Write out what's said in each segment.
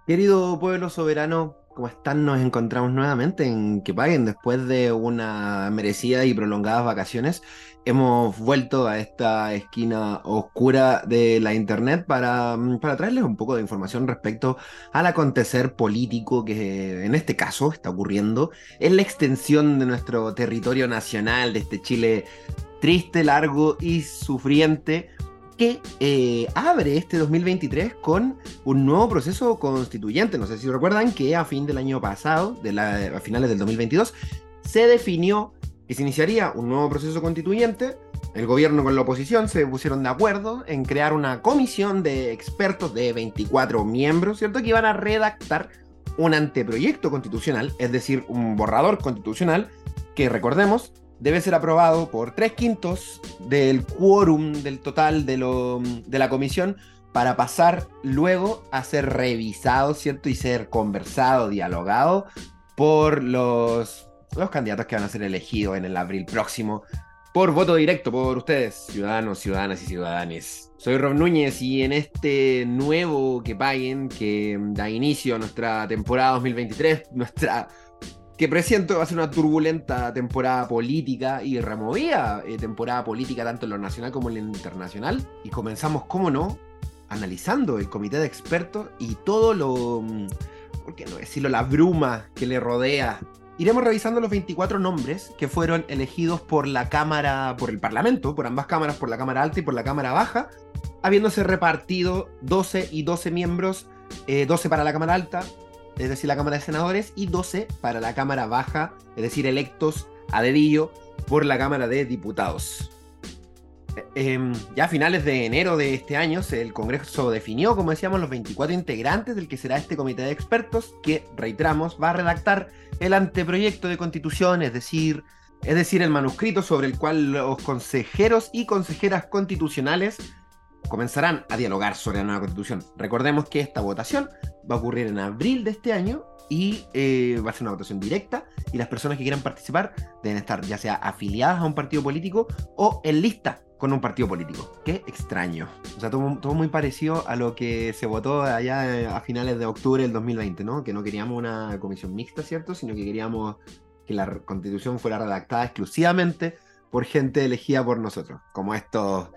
Querido pueblo soberano, ¿cómo están? Nos encontramos nuevamente en Que Paguen después de una merecida y prolongadas vacaciones. Hemos vuelto a esta esquina oscura de la internet para traerles un poco de información respecto al acontecer político que en este caso está ocurriendo en la extensión de nuestro territorio nacional, de este Chile triste, largo y sufriente que abre este 2023 con un nuevo proceso constituyente. No sé si recuerdan que a fin del año pasado, a finales del 2022, se definió que se iniciaría un nuevo proceso constituyente. El gobierno con la oposición se pusieron de acuerdo en crear una comisión de expertos de 24 miembros, ¿cierto? Que iban a redactar un anteproyecto constitucional, es decir, un borrador constitucional que, recordemos, debe ser aprobado por 3/5 del quórum del total de la comisión para pasar luego a ser revisado, ¿cierto? Y ser conversado, dialogado por los candidatos que van a ser elegidos en el abril próximo por voto directo por ustedes, ciudadanos, ciudadanas y ciudadanes. Soy Rob Núñez y en este nuevo Que Paguen, que da inicio a nuestra temporada 2023, nuestra que presiento va a ser una turbulenta temporada política y removida temporada política tanto en lo nacional como en lo internacional. Y comenzamos, cómo no, analizando el comité de expertos y todo ¿por qué no decirlo?, la bruma que le rodea. Iremos revisando los 24 nombres que fueron elegidos por la Cámara, por el Parlamento, por ambas cámaras, por la Cámara Alta y por la Cámara Baja, habiéndose repartido 12 y 12 miembros, 12 para la Cámara Alta, es decir, la Cámara de Senadores, y 12 para la Cámara Baja, es decir, electos a dedillo por la Cámara de Diputados. Ya a finales de enero de este año, el Congreso definió, como decíamos, los 24 integrantes del que será este comité de expertos, que, reiteramos, va a redactar el anteproyecto de constitución, es decir, el manuscrito sobre el cual los consejeros y consejeras constitucionales comenzarán a dialogar sobre la nueva constitución. Recordemos que esta votación va a ocurrir en abril de este año y va a ser una votación directa, y las personas que quieran participar deben estar ya sea afiliadas a un partido político o en lista con un partido político. Qué extraño. O sea, todo muy parecido a lo que se votó allá a finales de octubre del 2020, ¿no? Que no queríamos una comisión mixta, ¿cierto? Sino que queríamos que la constitución fuera redactada exclusivamente por gente elegida por nosotros, como estos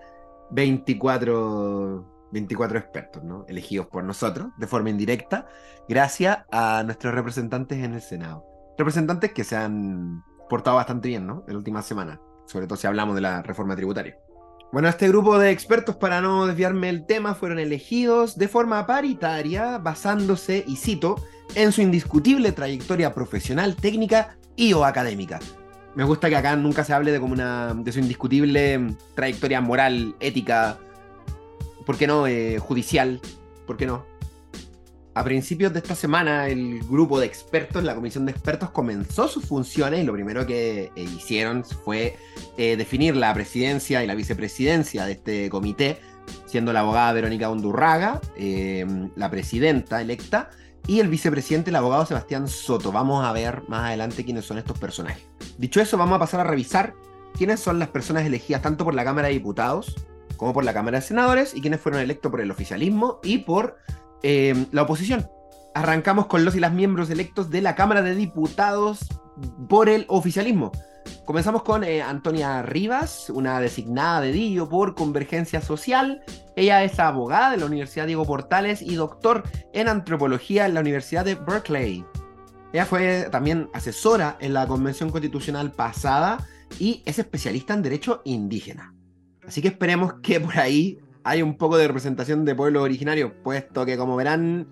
24 expertos, ¿no? Elegidos por nosotros de forma indirecta, gracias a nuestros representantes en el Senado. Representantes que se han portado bastante bien, ¿no? En la última semana, sobre todo si hablamos de la reforma tributaria. Bueno, este grupo de expertos, para no desviarme del tema, fueron elegidos de forma paritaria, basándose, y cito, en su indiscutible trayectoria profesional, técnica y o académica. Me gusta que acá nunca se hable de su indiscutible trayectoria moral, ética, ¿por qué no? Judicial, ¿por qué no? A principios de esta semana, el grupo de expertos, la comisión de expertos, comenzó sus funciones, y lo primero que hicieron fue definir la presidencia y la vicepresidencia de este comité, siendo la abogada Verónica Undurraga, la presidenta electa, y el vicepresidente, el abogado Sebastián Soto. Vamos a ver más adelante quiénes son estos personajes. Dicho eso, vamos a pasar a revisar quiénes son las personas elegidas tanto por la Cámara de Diputados como por la Cámara de Senadores, y quiénes fueron electos por el oficialismo y por la oposición. Arrancamos con los y las miembros electos de la Cámara de Diputados por el oficialismo. Comenzamos con Antonia Rivas, una designada de dedillo por Convergencia Social. Ella es abogada de la Universidad Diego Portales y doctor en antropología en la Universidad de Berkeley. Ella fue también asesora en la Convención Constitucional pasada y es especialista en derecho indígena. Así que esperemos que por ahí hay un poco de representación de pueblos originarios, puesto que, como verán,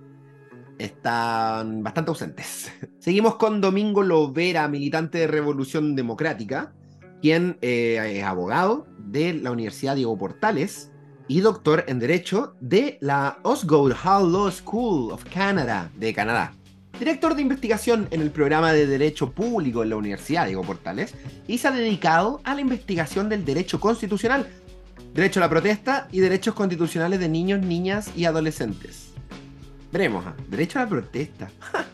están bastante ausentes. Seguimos con Domingo Lovera, militante de Revolución Democrática, quien es abogado de la Universidad Diego Portales y doctor en Derecho de la Osgoode Hall Law School of Canada, de Canadá. Director de investigación en el programa de Derecho Público en la Universidad Diego Portales, y se ha dedicado a la investigación del derecho constitucional, derecho a la protesta y derechos constitucionales de niños, niñas y adolescentes. Veremos, derecho a la protesta.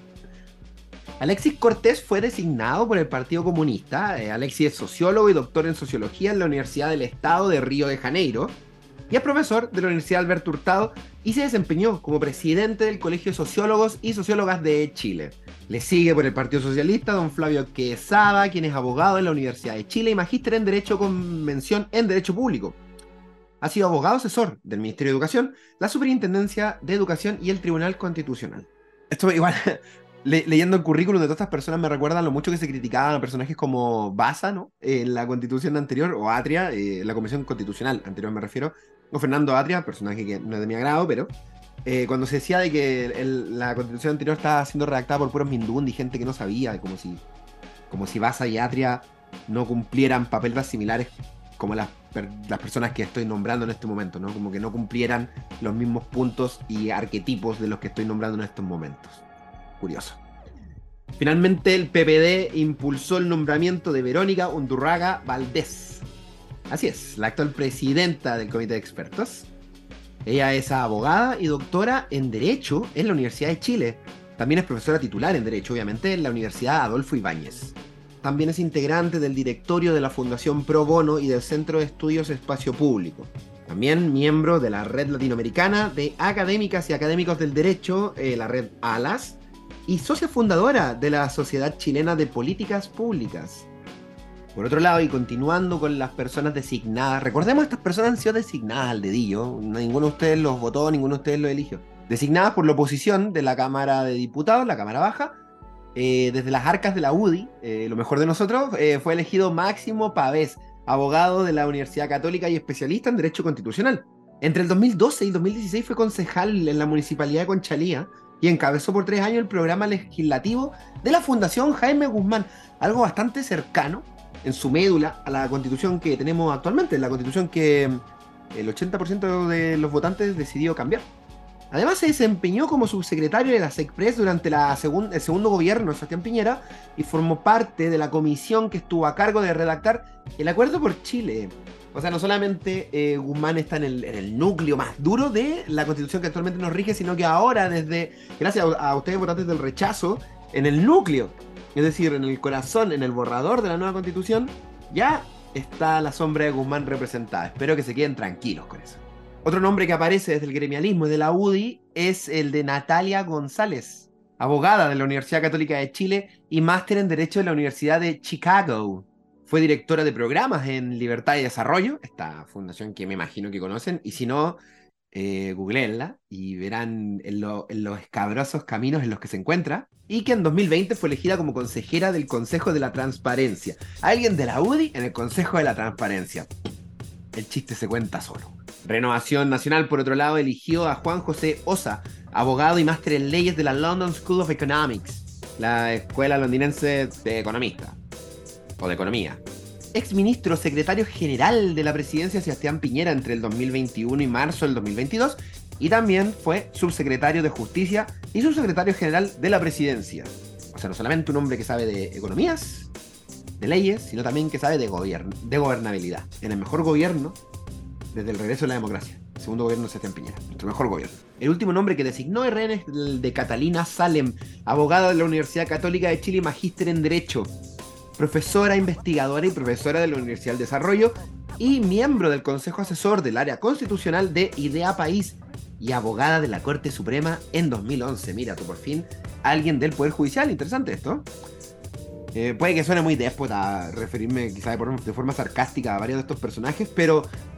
Alexis Cortés fue designado por el Partido Comunista. Alexis es sociólogo y doctor en sociología en la Universidad del Estado de Río de Janeiro. y es profesor de la Universidad Alberto Hurtado y se desempeñó como presidente del Colegio de Sociólogos y Sociólogas de Chile. Le sigue por el Partido Socialista don Flavio Quesada, quien es abogado en la Universidad de Chile y magíster en Derecho con mención en Derecho Público. Ha sido abogado asesor del Ministerio de Educación, la Superintendencia de Educación y el Tribunal Constitucional. Esto igual, leyendo el currículum de todas estas personas me recuerdan lo mucho que se criticaban a personajes como Baza, ¿no? En la constitución anterior, o Atria, la Convención Constitucional anterior me refiero, o Fernando Atria, personaje que no es de mi agrado, pero cuando se decía de que la constitución anterior estaba siendo redactada por puros mindundi, gente que no sabía, como si Baza y Atria no cumplieran papeles similares como las personas que estoy nombrando en este momento, ¿no? Como que no cumplieran los mismos puntos y arquetipos de los que estoy nombrando en estos momentos. Curioso. Finalmente el PPD impulsó el nombramiento de Verónica Undurraga Valdés. Así es, la actual presidenta del Comité de Expertos. Ella es abogada y doctora en Derecho en la Universidad de Chile. También es profesora titular en Derecho, obviamente, en la Universidad Adolfo Ibáñez. También es integrante del directorio de la Fundación Pro Bono y del Centro de Estudios Espacio Público. También miembro de la Red Latinoamericana de Académicas y Académicos del Derecho, la Red ALAS, y socia fundadora de la Sociedad Chilena de Políticas Públicas. Por otro lado, y continuando con las personas designadas, recordemos, estas personas han sido designadas al dedillo, ninguno de ustedes los votó, ninguno de ustedes los eligió. Designadas por la oposición de la Cámara de Diputados, la Cámara Baja, desde las arcas de la UDI, lo mejor de nosotros, fue elegido Máximo Pavés, abogado de la Universidad Católica y especialista en Derecho Constitucional. Entre el 2012 y 2016 fue concejal en la Municipalidad de Conchalía y encabezó por 3 años el programa legislativo de la Fundación Jaime Guzmán, algo bastante cercano en su médula a la constitución que tenemos actualmente, la constitución que el 80% de los votantes decidió cambiar. Además se desempeñó como subsecretario de la SECPRES durante el segundo gobierno de Sebastián Piñera y formó parte de la comisión que estuvo a cargo de redactar el Acuerdo por Chile. O sea, no solamente Guzmán está en el núcleo más duro de la constitución que actualmente nos rige, sino que ahora, gracias a ustedes votantes del rechazo, en el núcleo, es decir, en el corazón, en el borrador de la nueva constitución, ya está la sombra de Guzmán representada. Espero que se queden tranquilos con eso. Otro nombre que aparece desde el gremialismo y de la UDI es el de Natalia González, abogada de la Universidad Católica de Chile y máster en Derecho de la Universidad de Chicago. Fue directora de programas en Libertad y Desarrollo, esta fundación que me imagino que conocen, y si no, googleenla y verán en los escabrosos caminos en los que se encuentra, y que en 2020 fue elegida como consejera del Consejo de la Transparencia. Alguien de la UDI en el Consejo de la Transparencia. El chiste se cuenta solo. Renovación Nacional, por otro lado, eligió a Juan José Osa, abogado y máster en leyes de la London School of Economics, la escuela londinense de economista, o de economía. Exministro secretario general de la presidencia Sebastián Piñera entre el 2021 y marzo del 2022, y también fue subsecretario de Justicia y subsecretario general de la presidencia. O sea, no solamente un hombre que sabe de economías, de leyes, sino también que sabe de gobernabilidad. En el mejor gobierno desde el regreso de la democracia. El segundo gobierno de Sebastián Piñera, nuestro mejor gobierno. El último nombre que designó RN es el de Catalina Salem, abogada de la Universidad Católica de Chile y magíster en Derecho, profesora investigadora y profesora de la Universidad del Desarrollo y miembro del Consejo Asesor del Área Constitucional de Idea País y abogada de la Corte Suprema en 2011. Mira tú, por fin, alguien del Poder Judicial. Interesante esto. Puede que suene muy déspota referirme quizá de forma sarcástica a varios de estos personajes, pero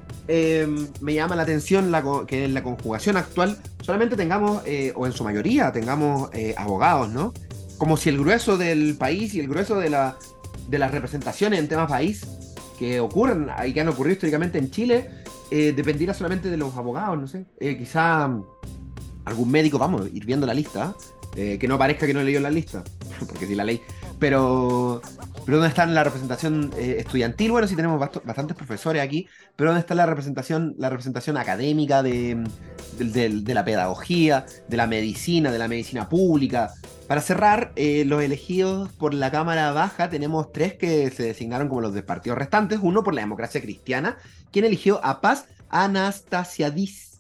me llama la atención que en la conjugación actual solamente tengamos, o en su mayoría tengamos abogados, ¿no? Como si el grueso del país y el grueso de las representaciones en temas país que ocurren y que han ocurrido históricamente en Chile dependiera solamente de los abogados, no sé. Quizá algún médico, vamos a ir viendo la lista, que no parezca que no he leído la lista, porque sí la leí. Pero ¿dónde está la representación estudiantil? Bueno, sí tenemos bastantes profesores aquí, pero ¿dónde está la representación académica de la pedagogía, de la medicina pública? Para cerrar, los elegidos por la Cámara Baja, tenemos 3 que se designaron como los de partidos restantes. Uno por la Democracia Cristiana, quien eligió a Paz Anastasiadis.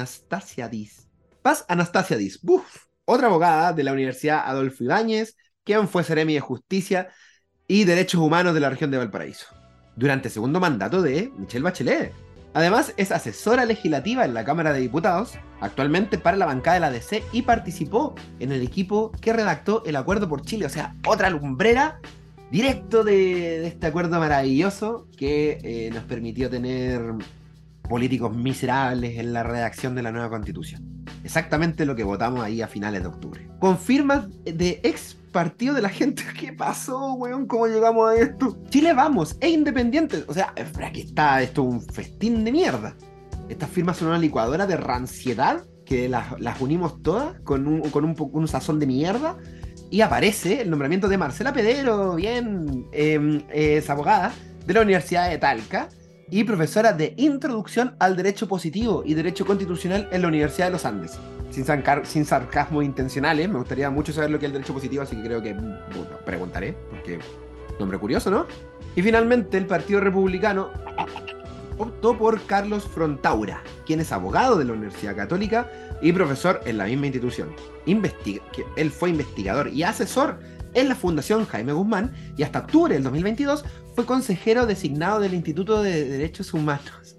Paz Anastasiadis. Otra abogada de la Universidad Adolfo Ibáñez, quien fue seremi de Justicia y Derechos Humanos de la región de Valparaíso durante el segundo mandato de Michelle Bachelet. Además, es asesora legislativa en la Cámara de Diputados, actualmente para la bancada de la DC, y participó en el equipo que redactó el Acuerdo por Chile. O sea, otra lumbrera directo de este acuerdo maravilloso que nos permitió tener políticos miserables en la redacción de la nueva Constitución. Exactamente lo que votamos ahí a finales de octubre. Con firmas de ex partido de la gente. ¿Qué pasó, weón? ¿Cómo llegamos a esto? Chile Vamos e Independiente. O sea, aquí está esto un festín de mierda. Estas firmas son una licuadora de ranciedad que las unimos todas con un sazón de mierda. Y aparece el nombramiento de Marcela Pedero, bien, es abogada de la Universidad de Talca y profesora de Introducción al Derecho Positivo y Derecho Constitucional en la Universidad de los Andes. Sin sarcasmos intencionales, me gustaría mucho saber lo que es el derecho positivo, así que creo que preguntaré, porque nombre curioso, ¿no? Y finalmente el Partido Republicano optó por Carlos Frontaura, quien es abogado de la Universidad Católica y profesor en la misma institución. Él fue investigador y asesor en la Fundación Jaime Guzmán y hasta octubre del 2022 fue consejero designado del Instituto de Derechos Humanos.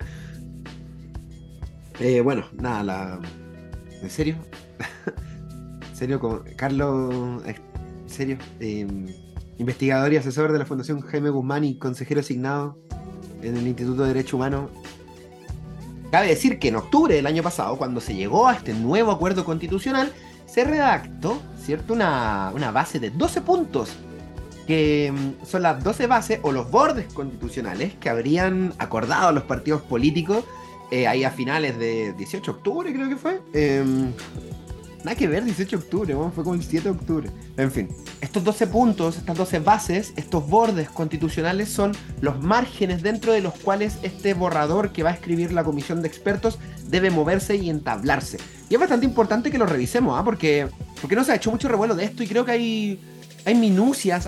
Bueno, nada, ¿en serio? ¿En serio? Carlos, ¿en serio? Investigador y asesor de la Fundación Jaime Guzmán y consejero asignado en el Instituto de Derecho Humano. Cabe decir que en octubre del año pasado, cuando se llegó a este nuevo acuerdo constitucional, se redactó, ¿cierto?, una base de 12 puntos, que son las 12 bases o los bordes constitucionales que habrían acordado los partidos políticos ahí a finales de 18 de octubre, creo que fue. Nada que ver, 18 de octubre, bueno, fue como el 7 de octubre. En fin, estos 12 puntos, estas 12 bases, estos bordes constitucionales son los márgenes dentro de los cuales este borrador que va a escribir la comisión de expertos debe moverse y entablarse. Y es bastante importante que lo revisemos, ¿eh? Porque no se ha hecho mucho revuelo de esto y creo que hay minucias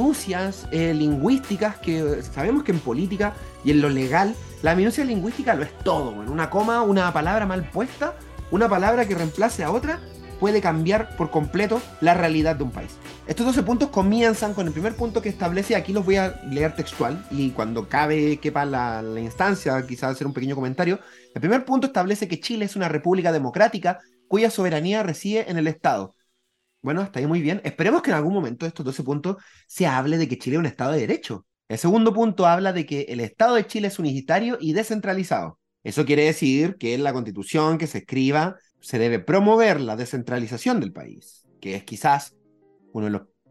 lingüísticas que sabemos que en política y en lo legal, la minucia lingüística lo es todo, bueno, una coma, una palabra mal puesta, una palabra que reemplace a otra, puede cambiar por completo la realidad de un país. Estos 12 puntos comienzan con el primer punto que establece, aquí los voy a leer textual, y cuando quepa la instancia, quizás hacer un pequeño comentario. El primer punto establece que Chile es una república democrática cuya soberanía reside en el Estado. Bueno, está ahí muy bien. Esperemos que en algún momento de estos 12 puntos se hable de que Chile es un Estado de Derecho. El segundo punto habla de que el Estado de Chile es unitario y descentralizado. Eso quiere decir que en la Constitución que se escriba se debe promover la descentralización del país, que es quizás uno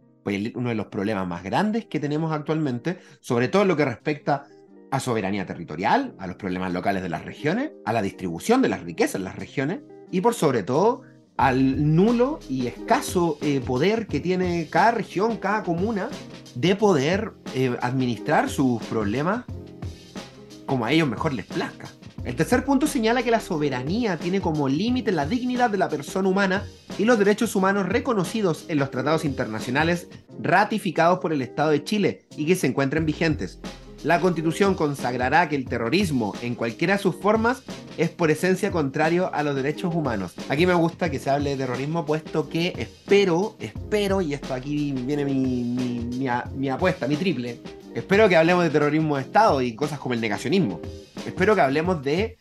de los problemas más grandes que tenemos actualmente, sobre todo en lo que respecta a soberanía territorial, a los problemas locales de las regiones, a la distribución de las riquezas en las regiones y por sobre todo al nulo y escaso poder que tiene cada región, cada comuna de poder administrar sus problemas como a ellos mejor les plazca. El tercer punto señala que la soberanía tiene como límite la dignidad de la persona humana y los derechos humanos reconocidos en los tratados internacionales ratificados por el Estado de Chile y que se encuentren vigentes. La Constitución consagrará que el terrorismo, en cualquiera de sus formas, es por esencia contrario a los derechos humanos. Aquí me gusta que se hable de terrorismo, puesto que espero, y esto aquí viene mi apuesta, mi triple. Espero que hablemos de terrorismo de Estado y cosas como el negacionismo. Espero que hablemos de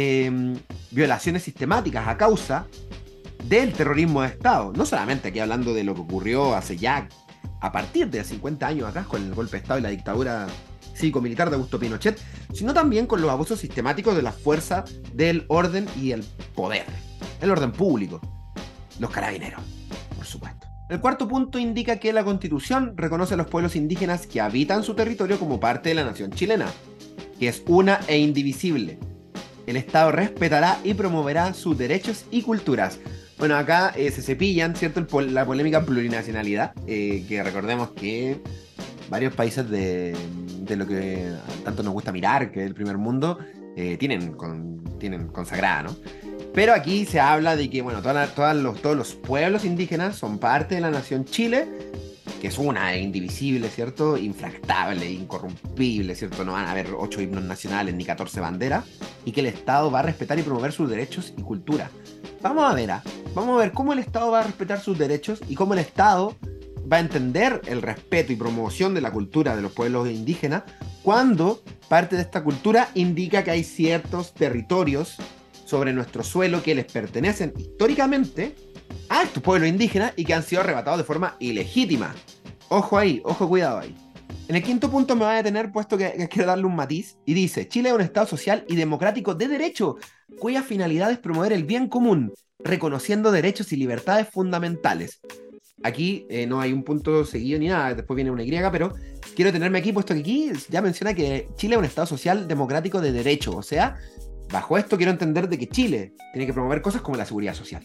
violaciones sistemáticas a causa del terrorismo de Estado. No solamente aquí hablando de lo que ocurrió hace ya, a partir de 50 años atrás, con el golpe de Estado y la dictadura cívico-militar de Augusto Pinochet, sino también con los abusos sistemáticos de la fuerza del orden y el poder. El orden público. Los carabineros, por supuesto. El cuarto punto indica que la Constitución reconoce a los pueblos indígenas que habitan su territorio como parte de la nación chilena, que es una e indivisible. El Estado respetará y promoverá sus derechos y culturas. Bueno, acá se cepillan, ¿cierto?, la polémica plurinacionalidad, que recordemos que varios países de lo que tanto nos gusta mirar, que es el primer mundo, tienen consagrada, ¿no? Pero aquí se habla de que, bueno, todos los pueblos indígenas son parte de la nación Chile, que es una e indivisible, ¿cierto? Infractable, incorrumpible, ¿cierto? No van a haber 8 himnos nacionales ni 14 banderas, y que el Estado va a respetar y promover sus derechos y cultura. Vamos a ver cómo el Estado va a respetar sus derechos y cómo el Estado va a entender el respeto y promoción de la cultura de los pueblos indígenas cuando parte de esta cultura indica que hay ciertos territorios sobre nuestro suelo que les pertenecen históricamente a estos pueblos indígenas y que han sido arrebatados de forma ilegítima. Ojo ahí, ojo, cuidado ahí. En el quinto punto me voy a detener, puesto que quiero darle un matiz, y dice: Chile es un Estado social y democrático de derecho, cuya finalidad es promover el bien común, reconociendo derechos y libertades fundamentales. Aquí no hay un punto seguido ni nada, después viene una Y, pero quiero tenerme aquí, puesto que aquí ya menciona que Chile es un Estado social democrático de derecho. O sea, bajo esto quiero entender de que Chile tiene que promover cosas como la seguridad social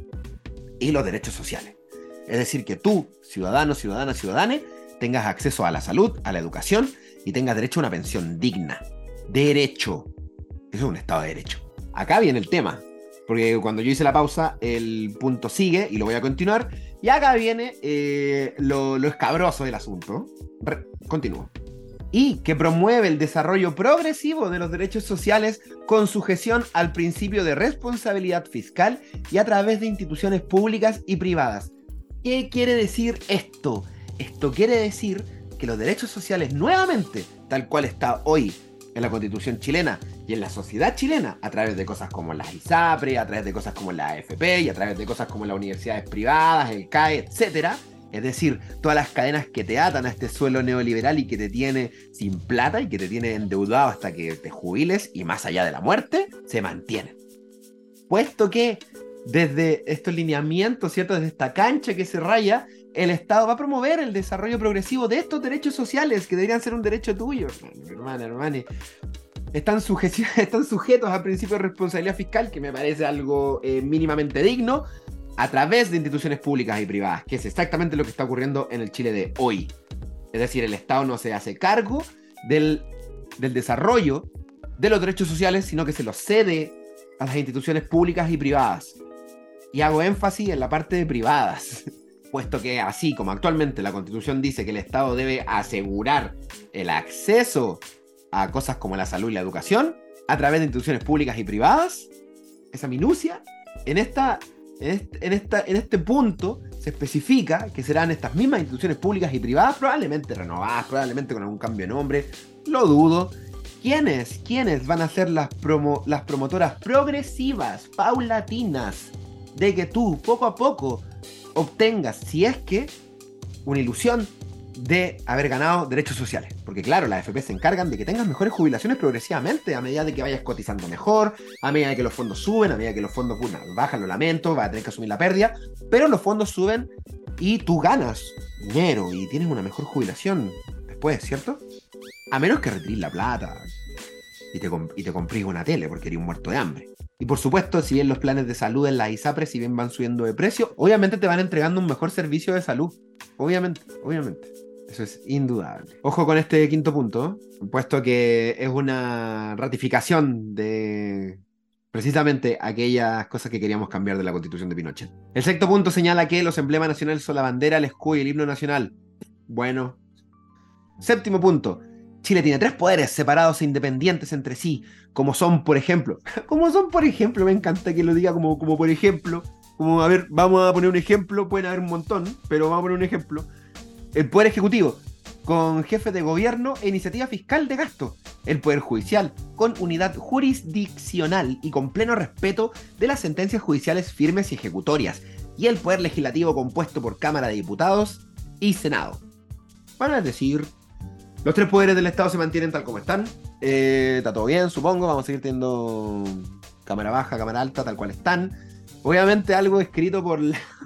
y los derechos sociales. Es decir, que tú, ciudadano, ciudadana, ciudadane, tengas acceso a la salud, a la educación y tengas derecho a una pensión digna. Derecho. Eso es un Estado de derecho. Acá viene el tema, porque cuando yo hice la pausa, el punto sigue y lo voy a continuar. Y acá viene lo escabroso del asunto. Continúo. Y que promueve el desarrollo progresivo de los derechos sociales con sujeción al principio de responsabilidad fiscal y a través de instituciones públicas y privadas. ¿Qué quiere decir esto? Esto quiere decir que los derechos sociales, nuevamente, tal cual está hoy en la Constitución chilena y en la sociedad chilena, a través de cosas como las ISAPRE, a través de cosas como la AFP y a través de cosas como las universidades privadas, el CAE, etcétera. Es decir, todas las cadenas que te atan a este suelo neoliberal y que te tiene sin plata y que te tiene endeudado hasta que te jubiles y más allá de la muerte, se mantienen. Puesto que desde estos lineamientos, ¿cierto? Desde esta cancha que se raya, el Estado va a promover el desarrollo progresivo de estos derechos sociales que deberían ser un derecho tuyo, hermano. Están sujetos al principio de responsabilidad fiscal, que me parece algo mínimamente digno, a través de instituciones públicas y privadas, que es exactamente lo que está ocurriendo en el Chile de hoy. Es decir, el Estado no se hace cargo del desarrollo de los derechos sociales, sino que se los cede a las instituciones públicas y privadas. Y hago énfasis en la parte de privadas, puesto que así como actualmente la Constitución dice que el Estado debe asegurar el acceso a cosas como la salud y la educación a través de instituciones públicas y privadas, esa minucia, en este punto se especifica que serán estas mismas instituciones públicas y privadas, probablemente renovadas, probablemente con algún cambio de nombre, lo dudo. ¿Quiénes van a ser las promotoras progresivas, paulatinas, de que tú poco a poco obtengas, si es que, una ilusión de haber ganado derechos sociales? Porque claro, las AFP se encargan de que tengas mejores jubilaciones progresivamente, a medida de que vayas cotizando mejor, a medida de que los fondos suben, a medida que los fondos bajan, lo lamento, vas a tener que asumir la pérdida, pero los fondos suben y tú ganas dinero y tienes una mejor jubilación después, ¿cierto? A menos que retirís la plata y te comprís una tele porque eres un muerto de hambre. Y por supuesto, si bien los planes de salud en la ISAPRE, si bien van subiendo de precio, obviamente te van entregando un mejor servicio de salud. Obviamente. Eso es indudable. Ojo con este quinto punto, puesto que es una ratificación de precisamente aquellas cosas que queríamos cambiar de la Constitución de Pinochet. El sexto punto señala que los emblemas nacionales son la bandera, el escudo y el himno nacional. Bueno. Séptimo punto. Chile tiene 3 poderes separados e independientes entre sí, como son, por ejemplo, me encanta que lo diga como por ejemplo, como, a ver, vamos a poner un ejemplo, pueden haber un montón, pero vamos a poner un ejemplo. El Poder Ejecutivo, con jefe de gobierno e iniciativa fiscal de gasto. El Poder Judicial, con unidad jurisdiccional y con pleno respeto de las sentencias judiciales firmes y ejecutorias. Y el Poder Legislativo, compuesto por Cámara de Diputados y Senado. Van a decir, los 3 poderes del Estado se mantienen tal como están. Está todo bien, supongo. Vamos a seguir teniendo Cámara Baja, Cámara Alta, tal cual están. Obviamente algo escrito por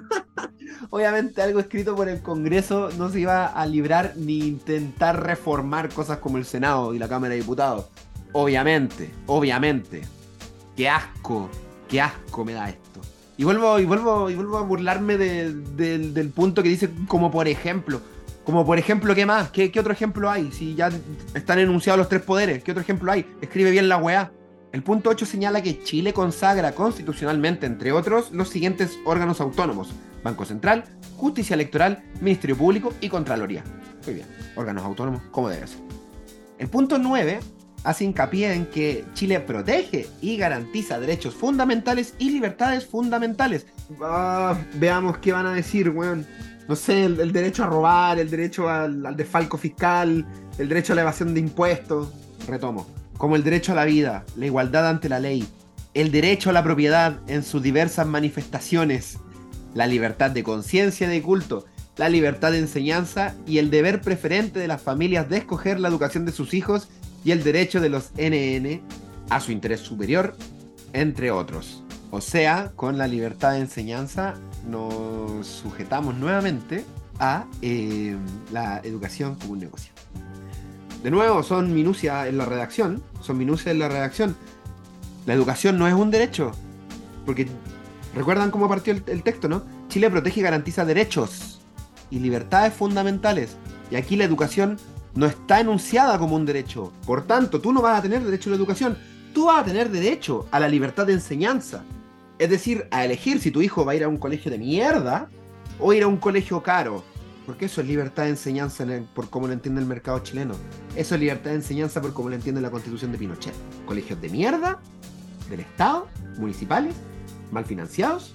el Congreso no se iba a librar ni intentar reformar cosas como el Senado y la Cámara de Diputados. Obviamente. Qué asco me da esto. Y vuelvo a burlarme del punto que dice como por ejemplo. Como por ejemplo, ¿qué más? ¿Qué otro ejemplo hay? Si ya están enunciados los 3 poderes, ¿qué otro ejemplo hay? Escribe bien la weá. El punto 8 señala que Chile consagra constitucionalmente, entre otros, los siguientes órganos autónomos: Banco Central, Justicia Electoral, Ministerio Público y Contraloría. Muy bien, órganos autónomos, como debe ser. El punto 9 hace hincapié en que Chile protege y garantiza derechos fundamentales y libertades fundamentales. Veamos qué van a decir, weón. no sé, el derecho a robar, el derecho al desfalco fiscal, el derecho a la evasión de impuestos. Retomo. Como el derecho a la vida, la igualdad ante la ley, el derecho a la propiedad en sus diversas manifestaciones, la libertad de conciencia y de culto, la libertad de enseñanza y el deber preferente de las familias de escoger la educación de sus hijos y el derecho de los NN a su interés superior, entre otros. O sea, con la libertad de enseñanza nos sujetamos nuevamente a la educación como un negocio. De nuevo, son minucias en la redacción. La educación no es un derecho. Porque, ¿recuerdan cómo partió el texto, no? Chile protege y garantiza derechos y libertades fundamentales. Y aquí la educación no está enunciada como un derecho. Por tanto, tú no vas a tener derecho a la educación. Tú vas a tener derecho a la libertad de enseñanza. Es decir, a elegir si tu hijo va a ir a un colegio de mierda o ir a un colegio caro. Porque eso es libertad de enseñanza por cómo lo entiende el mercado chileno. Eso es libertad de enseñanza por cómo lo entiende la constitución de Pinochet. Colegios de mierda, del Estado, municipales, mal financiados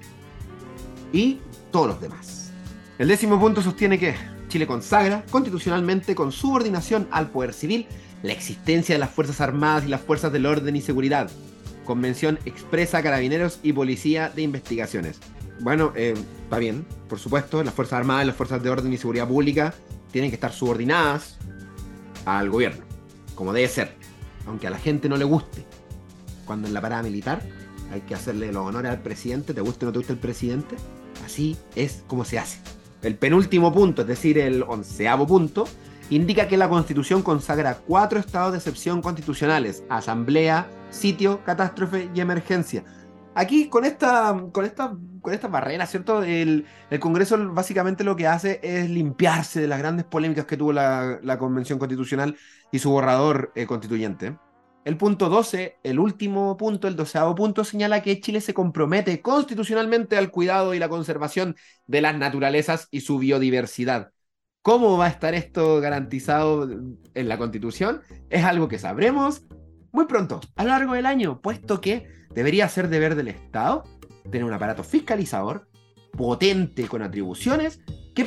y todos los demás. El 10º punto sostiene que Chile consagra constitucionalmente con subordinación al poder civil la existencia de las Fuerzas Armadas y las Fuerzas del Orden y Seguridad. Convención expresa a Carabineros y Policía de Investigaciones. Bueno, está bien, por supuesto, las Fuerzas Armadas y las Fuerzas de Orden y Seguridad Pública tienen que estar subordinadas al gobierno, como debe ser, aunque a la gente no le guste. Cuando en la parada militar hay que hacerle los honores al presidente, te guste o no te guste el presidente, así es como se hace. El penúltimo punto, es decir, el 11º punto, indica que la Constitución consagra 4 estados de excepción constitucionales: asamblea, sitio, catástrofe y emergencia. Aquí, con esta barrera, ¿cierto? El Congreso básicamente lo que hace es limpiarse de las grandes polémicas que tuvo la Convención Constitucional y su borrador constituyente. El punto 12, el último punto, el 12º punto, señala que Chile se compromete constitucionalmente al cuidado y la conservación de las naturalezas y su biodiversidad. ¿Cómo va a estar esto garantizado en la Constitución? Es algo que sabremos muy pronto, a lo largo del año, puesto que debería ser deber del Estado tener un aparato fiscalizador potente con atribuciones que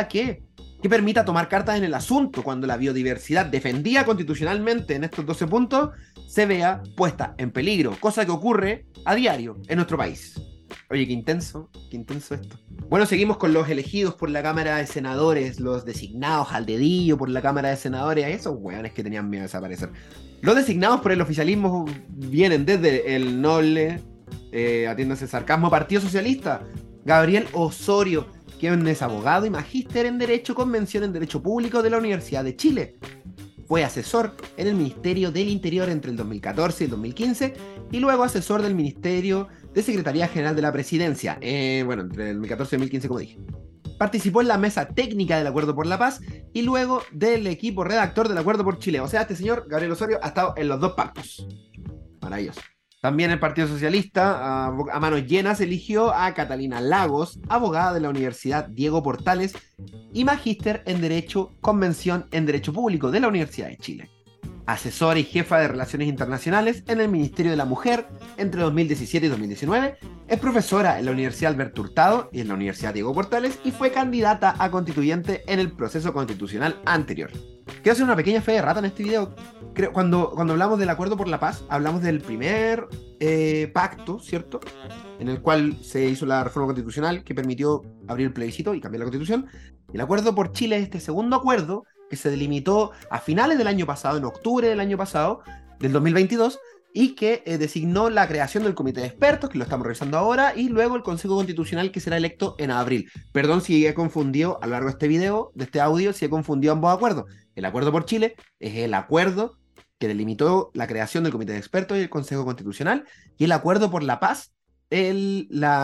permita tomar cartas en el asunto cuando la biodiversidad defendida constitucionalmente en estos 12 puntos se vea puesta en peligro, cosa que ocurre a diario en nuestro país. Oye, qué intenso esto. Bueno, seguimos con los elegidos por la Cámara de Senadores, los designados al dedillo por la Cámara de Senadores, esos hueones que tenían miedo de desaparecer. Los designados por el oficialismo vienen desde el noble, atiéndase el sarcasmo, Partido Socialista, Gabriel Osorio, quien es abogado y magíster en Derecho con mención en Derecho Público de la Universidad de Chile. Fue asesor en el Ministerio del Interior entre el 2014 y el 2015 y luego asesor del Ministerio de Secretaría General de la Presidencia, entre el 2014 y el 2015, como dije. Participó en la mesa técnica del Acuerdo por la Paz y luego del equipo redactor del Acuerdo por Chile. O sea, este señor, Gabriel Osorio, ha estado en los 2 pactos. Maravilloso. También el Partido Socialista, a manos llenas, eligió a Catalina Lagos, abogada de la Universidad Diego Portales y magíster en Derecho, convención en Derecho Público de la Universidad de Chile. Asesora y jefa de Relaciones Internacionales en el Ministerio de la Mujer entre 2017 y 2019, es profesora en la Universidad Alberto Hurtado y en la Universidad Diego Portales y fue candidata a constituyente en el proceso constitucional anterior. Quiero hacer una pequeña fe de rata en este video. Creo, cuando hablamos del Acuerdo por la Paz, hablamos del primer pacto, ¿cierto? En el cual se hizo la reforma constitucional que permitió abrir el plebiscito y cambiar la constitución. El Acuerdo por Chile es este segundo acuerdo que se delimitó a finales del año pasado, en octubre del año pasado, del 2022, y que designó la creación del comité de expertos, que lo estamos revisando ahora, y luego el Consejo Constitucional, que será electo en abril. Perdón si he confundido a lo largo de este video, de este audio, si he confundido ambos acuerdos. El Acuerdo por Chile es el acuerdo que delimitó la creación del comité de expertos y el Consejo Constitucional, y el Acuerdo por la Paz, el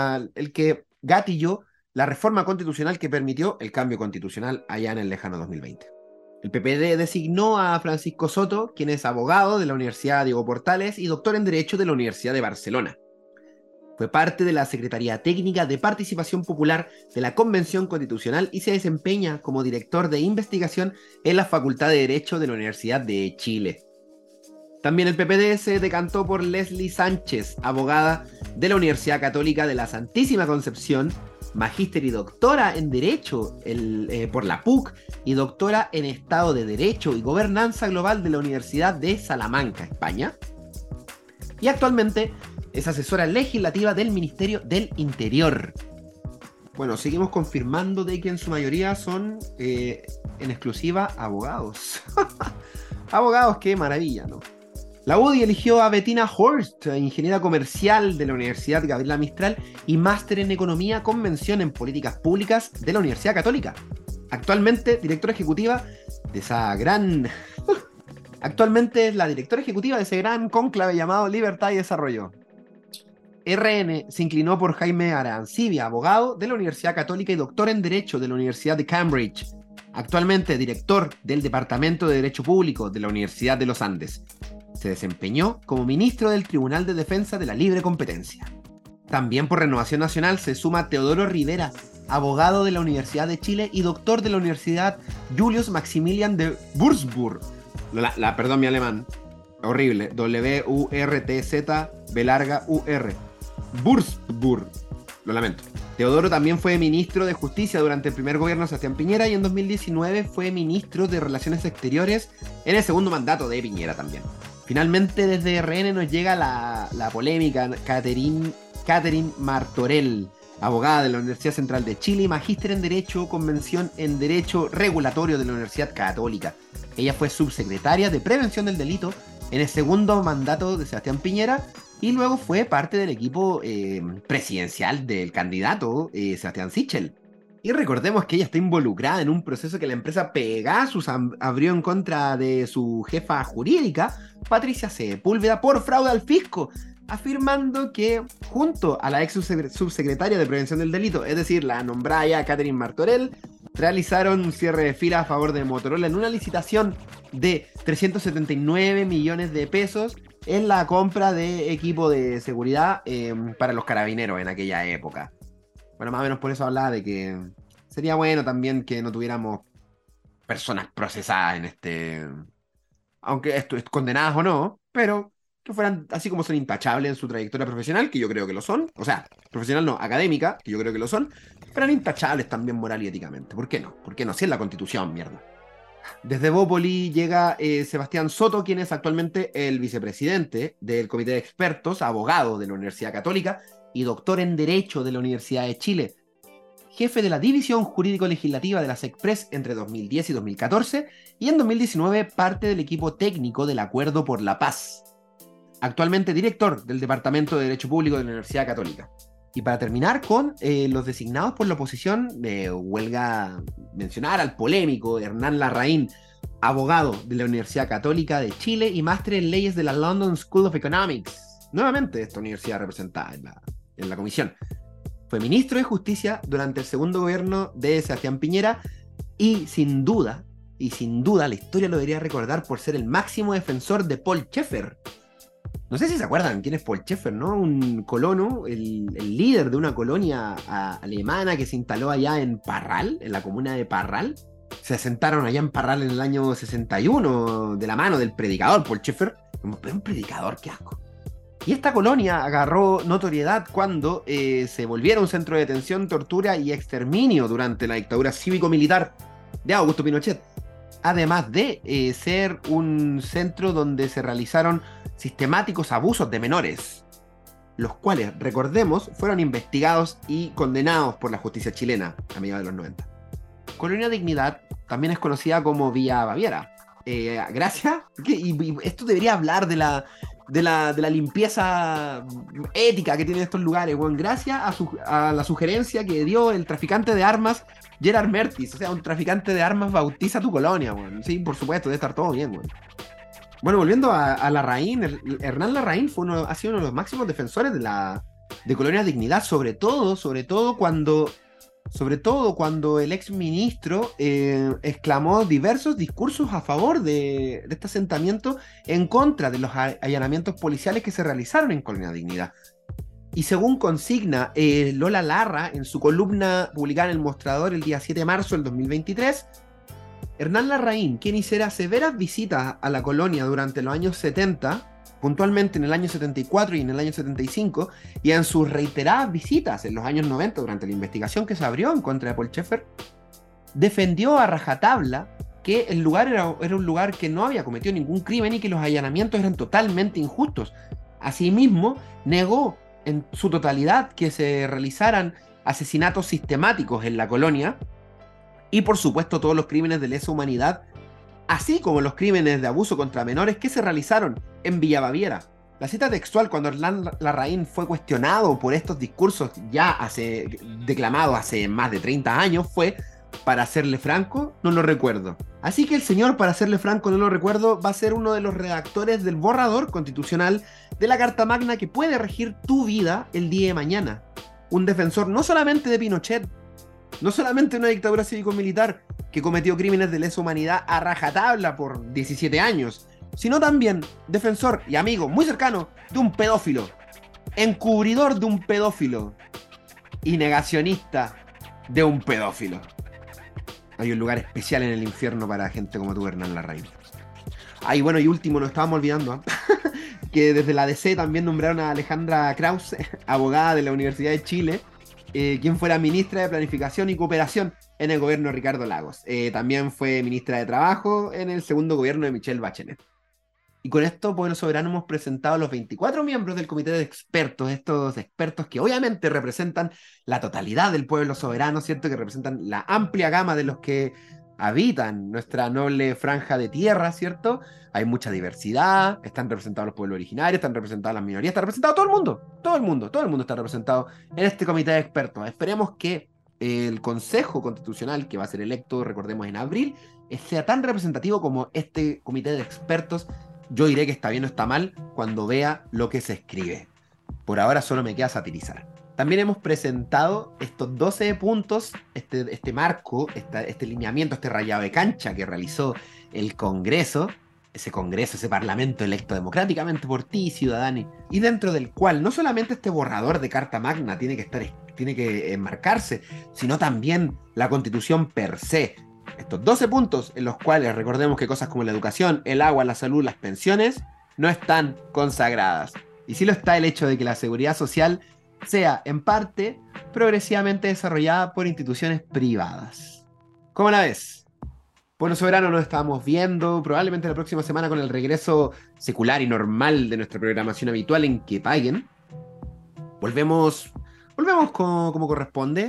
que gatilló la reforma constitucional que permitió el cambio constitucional allá en el lejano 2020. El PPD designó a Francisco Soto, quien es abogado de la Universidad Diego Portales y doctor en Derecho de la Universidad de Barcelona. Fue parte de la Secretaría Técnica de Participación Popular de la Convención Constitucional y se desempeña como director de investigación en la Facultad de Derecho de la Universidad de Chile. También el PPD se decantó por Leslie Sánchez, abogada de la Universidad Católica de la Santísima Concepción magíster y doctora en Derecho por la PUC y doctora en Estado de Derecho y Gobernanza Global de la Universidad de Salamanca, España. Y actualmente es asesora legislativa del Ministerio del Interior. Bueno, seguimos confirmando de que en su mayoría son, en exclusiva, abogados. Abogados, qué maravilla, ¿no? La UDI eligió a Bettina Horst, ingeniera comercial de la Universidad Gabriela Mistral y máster en Economía con mención en Políticas Públicas de la Universidad Católica. Actualmente directora ejecutiva de esa gran... Actualmente es la directora ejecutiva de ese gran cónclave llamado Libertad y Desarrollo. RN se inclinó por Jaime Arancibia, abogado de la Universidad Católica y doctor en Derecho de la Universidad de Cambridge. Actualmente director del Departamento de Derecho Público de la Universidad de los Andes. Se desempeñó como ministro del Tribunal de Defensa de la Libre Competencia. También por Renovación Nacional se suma Teodoro Rivera, abogado de la Universidad de Chile y doctor de la Universidad Julius Maximilian de Würzburg. Perdón mi alemán, horrible, W-U-R-T-Z-B-U-R. Würzburg, lo lamento. Teodoro también fue ministro de Justicia durante el primer gobierno de Sebastián Piñera y en 2019 fue ministro de Relaciones Exteriores en el segundo mandato de Piñera también. Finalmente desde RN nos llega la polémica. Catherine Martorell, abogada de la Universidad Central de Chile y magíster en Derecho con mención en Derecho Regulatorio de la Universidad Católica. Ella fue subsecretaria de Prevención del Delito en el segundo mandato de Sebastián Piñera y luego fue parte del equipo presidencial del candidato Sebastián Sichel. Y recordemos que ella está involucrada en un proceso que la empresa Pegasus abrió en contra de su jefa jurídica, Patricia Sepúlveda, por fraude al fisco, afirmando que junto a la ex subsecretaria de Prevención del Delito, es decir, la nombrada ya Catherine Martorell, realizaron un cierre de fila a favor de Motorola en una licitación de 379 millones de pesos en la compra de equipo de seguridad para los carabineros en aquella época. Bueno, más o menos por eso hablaba de que sería bueno también que no tuviéramos personas procesadas en aunque esto es condenadas o no, pero que fueran así como son intachables en su trayectoria profesional, que yo creo que lo son, o sea, profesional no, académica, que yo creo que lo son, fueran intachables también moral y éticamente. ¿Por qué no? ¿Por qué no? Si es la Constitución, mierda. Desde Bópoli llega Sebastián Soto, quien es actualmente el vicepresidente del Comité de Expertos, abogado de la Universidad Católica y doctor en Derecho de la Universidad de Chile, jefe de la División Jurídico-Legislativa de la SECPRES entre 2010 y 2014, y en 2019 parte del equipo técnico del Acuerdo por la Paz. Actualmente director del Departamento de Derecho Público de la Universidad Católica. Y para terminar con los designados por la oposición, huelga mencionar al polémico Hernán Larraín, abogado de la Universidad Católica de Chile y máster en leyes de la London School of Economics. Nuevamente esta universidad representada en la comisión. Fue ministro de Justicia durante el segundo gobierno de Sebastián Piñera y sin duda la historia lo debería recordar por ser el máximo defensor de Paul Schaeffer. No sé si se acuerdan quién es Paul Schaeffer, ¿no? Un colono, el líder de una colonia alemana que se instaló allá en Parral, en la comuna de Parral. Se asentaron allá en Parral en el año 61 de la mano del predicador Paul Schaeffer. Un predicador, qué asco. Y esta colonia agarró notoriedad cuando se volviera un centro de detención, tortura y exterminio durante la dictadura cívico-militar de Augusto Pinochet. Además de ser un centro donde se realizaron sistemáticos abusos de menores, los cuales, recordemos, fueron investigados y condenados por la justicia chilena a mediados de los 90. Colonia Dignidad también es conocida como Vía Baviera. Gracias, y esto debería hablar de la limpieza ética que tienen estos lugares, bueno, gracias a la sugerencia que dio el traficante de armas Gerard Mertis. O sea, un traficante de armas bautiza tu colonia, bueno. Sí, por supuesto, debe estar todo bien, bueno. Bueno, volviendo a Larraín, Hernán Larraín ha sido uno de los máximos defensores de Colonia Dignidad, sobre todo cuando el ex ministro exclamó diversos discursos a favor de este asentamiento en contra de los allanamientos policiales que se realizaron en Colonia Dignidad. Y según consigna Lola Larra en su columna publicada en El Mostrador el día 7 de marzo del 2023, Hernán Larraín, quien hiciera severas visitas a la colonia durante los años 70, puntualmente en el año 74 y en el año 75, y en sus reiteradas visitas en los años 90 durante la investigación que se abrió en contra de Paul Schaeffer, defendió a rajatabla que el lugar era un lugar que no había cometido ningún crimen y que los allanamientos eran totalmente injustos. Asimismo, negó en su totalidad que se realizaran asesinatos sistemáticos en la colonia y, por supuesto, todos los crímenes de lesa humanidad, así como los crímenes de abuso contra menores que se realizaron en Villa Baviera. La cita textual, cuando Hernán Larraín fue cuestionado por estos discursos declamados hace más de 30 años, fue: para serle franco, no lo recuerdo. Así que el señor, para serle franco, no lo recuerdo, va a ser uno de los redactores del borrador constitucional de la Carta Magna que puede regir tu vida el día de mañana. Un defensor no solamente de Pinochet, no solamente de una dictadura cívico-militar que cometió crímenes de lesa humanidad a rajatabla por 17 años, sino también defensor y amigo muy cercano de un pedófilo, encubridor de un pedófilo y negacionista de un pedófilo. Hay un lugar especial en el infierno para gente como tú, Hernán Larraín. Ah, y bueno, y último, nos estábamos olvidando, que desde la DC también nombraron a Alejandra Krause, abogada de la Universidad de Chile, quien fuera ministra de Planificación y Cooperación en el gobierno de Ricardo Lagos. También fue ministra de Trabajo en el segundo gobierno de Michelle Bachelet. Y con esto, Pueblo Soberano, hemos presentado a los 24 miembros del comité de expertos, estos expertos que obviamente representan la totalidad del pueblo soberano, ¿cierto? Que representan la amplia gama de los que habitan nuestra noble franja de tierra, ¿cierto? Hay mucha diversidad, están representados los pueblos originarios, están representadas las minorías, está representado todo el mundo, todo el mundo está representado en este comité de expertos. Esperemos que el Consejo Constitucional, que va a ser electo, recordemos, en abril, sea tan representativo como este comité de expertos. Yo diré que está bien o está mal cuando vea lo que se escribe. Por ahora solo me queda satirizar. También hemos presentado estos 12 puntos, este marco, este lineamiento, este rayado de cancha que realizó el Congreso, ese Parlamento electo democráticamente por ti, ciudadano, y dentro del cual no solamente este borrador de Carta Magna tiene que enmarcarse, sino también la Constitución per se. Estos 12 puntos en los cuales recordemos que cosas como la educación, el agua, la salud, las pensiones no están consagradas. Y sí lo está el hecho de que la seguridad social sea, en parte, progresivamente desarrollada por instituciones privadas. ¿Cómo la ves? Pueblo Soberano, nos estamos viendo probablemente la próxima semana con el regreso secular y normal de nuestra programación habitual en Que Paguen. Volvemos como corresponde,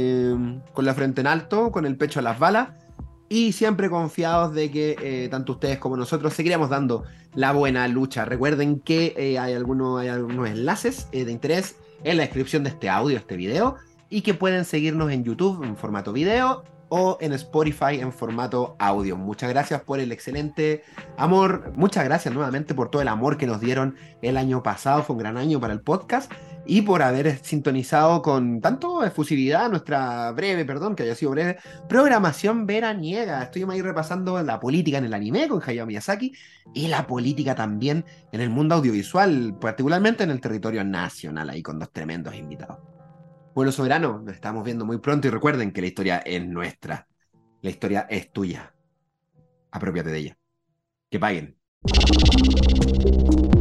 con la frente en alto, con el pecho a las balas, y siempre confiados de que tanto ustedes como nosotros seguiremos dando la buena lucha. Recuerden que hay algunos enlaces de interés en la descripción de este audio, este video, y que pueden seguirnos en YouTube en formato video o en Spotify en formato audio. Muchas gracias por el excelente amor. Muchas gracias nuevamente por todo el amor que nos dieron el año pasado. Fue un gran año para el podcast. Y por haber sintonizado con tanto efusividad nuestra que haya sido breve, programación veraniega. Estoy ahí repasando la política en el anime con Hayao Miyazaki y la política también en el mundo audiovisual, particularmente en el territorio nacional, ahí con dos tremendos invitados. Pueblo Soberano, nos estamos viendo muy pronto y recuerden que la historia es nuestra. La historia es tuya. Apropiate de ella. Que paguen.